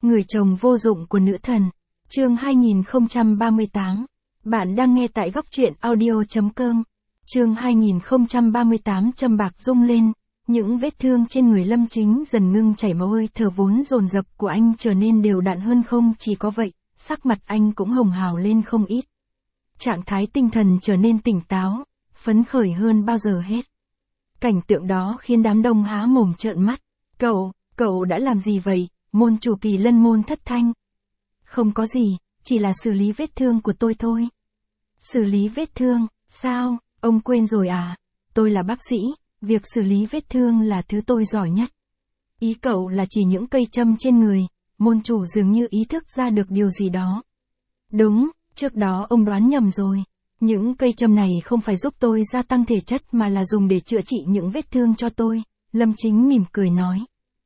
Người chồng vô dụng của nữ thần. Chương 2038. Bạn đang nghe tại góc truyện audio.com. Chương 2038. Châm bạc rung lên, những vết thương trên người Lâm Chính dần ngưng chảy máu, hơi thở vốn dồn dập của anh trở nên đều đặn hơn. Không chỉ có vậy, sắc mặt anh cũng hồng hào lên không ít. Trạng thái tinh thần trở nên tỉnh táo, phấn khởi hơn bao giờ hết. Cảnh tượng đó khiến đám đông há mồm trợn mắt. Cậu đã làm gì vậy? Môn chủ Kỳ Lân môn thất thanh. Không có gì, chỉ là xử lý vết thương của tôi thôi. Xử lý vết thương, sao, ông quên rồi à? Tôi là bác sĩ, việc xử lý vết thương là thứ tôi giỏi nhất. Ý cậu là chỉ những cây châm trên người. Môn chủ dường như ý thức ra được điều gì đó. Đúng, trước đó ông đoán nhầm rồi. Những cây châm này không phải giúp tôi gia tăng thể chất mà là dùng để chữa trị những vết thương cho tôi. Lâm Chính mỉm cười nói.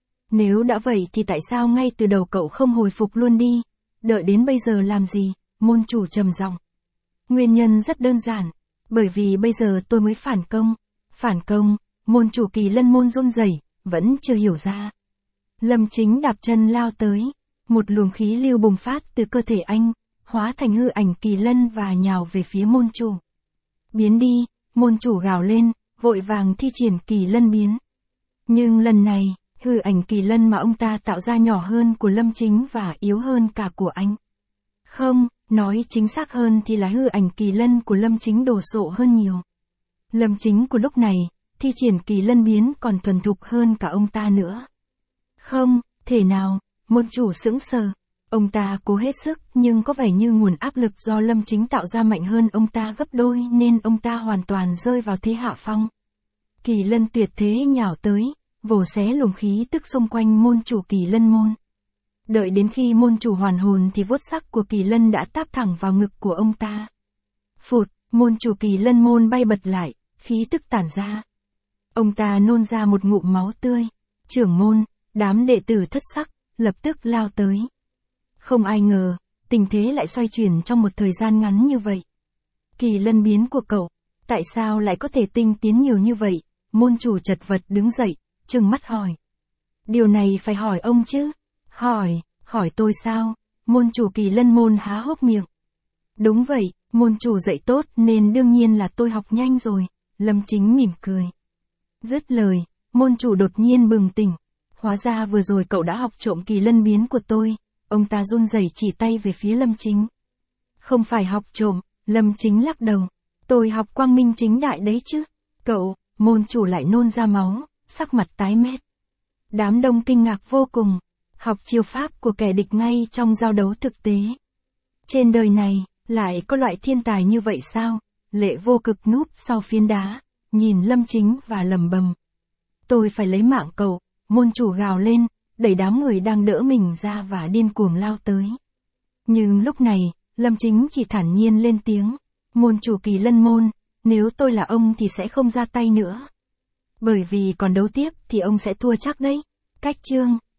Nếu đã vậy thì tại sao ngay từ đầu cậu không hồi phục luôn đi? Đợi đến bây giờ làm gì? Môn chủ trầm giọng. Nguyên nhân rất đơn giản. Bởi vì bây giờ tôi mới phản công. Phản công, môn chủ Kỳ Lân môn run rẩy, vẫn chưa hiểu ra. Lâm Chính đạp chân lao tới. Một luồng khí lưu bùng phát từ cơ thể anh, hóa thành hư ảnh Kỳ Lân và nhào về phía môn chủ. Biến đi, môn chủ gào lên, vội vàng thi triển Kỳ Lân biến. Nhưng lần này, hư ảnh Kỳ Lân mà ông ta tạo ra nhỏ hơn của Lâm Chính và yếu hơn cả của anh. Không, nói chính xác hơn thì là hư ảnh Kỳ Lân của Lâm Chính đồ sộ hơn nhiều. Lâm Chính của lúc này, thi triển Kỳ Lân biến còn thuần thục hơn cả ông ta nữa. Không, thể nào, môn chủ sững sờ. Ông ta cố hết sức nhưng có vẻ như nguồn áp lực do Lâm Chính tạo ra mạnh hơn ông ta gấp đôi nên ông ta hoàn toàn rơi vào thế hạ phong. Kỳ Lân tuyệt thế nhào tới, vồ xé luồng khí tức xung quanh môn chủ Kỳ Lân môn. Đợi đến khi môn chủ hoàn hồn thì vuốt sắc của Kỳ Lân đã táp thẳng vào ngực của ông ta. Phụt, môn chủ Kỳ Lân môn bay bật lại, khí tức tản ra. Ông ta nôn ra một ngụm máu tươi. Trưởng môn, đám đệ tử thất sắc, lập tức lao tới. Không ai ngờ, tình thế lại xoay chuyển trong một thời gian ngắn như vậy. Kỳ Lân biến của cậu, tại sao lại có thể tinh tiến nhiều như vậy? Môn chủ chật vật đứng dậy, trừng mắt hỏi. Điều này phải hỏi ông chứ. Hỏi tôi sao? Môn chủ Kỳ Lân môn há hốc miệng. Đúng vậy, môn chủ dạy tốt nên đương nhiên là tôi học nhanh rồi. Lâm Chính mỉm cười. Dứt lời, môn chủ đột nhiên bừng tỉnh. Hóa ra vừa rồi cậu đã học trộm Kỳ Lân biến của tôi. Ông ta run rẩy chỉ tay về phía Lâm Chính. Không phải học trộm, Lâm Chính lắc đầu. Tôi học quang minh chính đại đấy chứ. Cậu, môn chủ lại nôn ra máu, sắc mặt tái mét. Đám đông kinh ngạc vô cùng. Học chiêu pháp của kẻ địch ngay trong giao đấu thực tế. Trên đời này, lại có loại thiên tài như vậy sao? Lệ Vô Cực núp sau phiến đá, nhìn Lâm Chính và lẩm bẩm. Tôi phải lấy mạng cậu, môn chủ gào lên, đẩy đám người đang đỡ mình ra và điên cuồng lao tới. Nhưng lúc này, Lâm Chính chỉ thản nhiên lên tiếng. Môn chủ Kỳ Lân môn, nếu tôi là ông thì sẽ không ra tay nữa. Bởi vì còn đấu tiếp thì ông sẽ thua chắc đấy. Cách chương.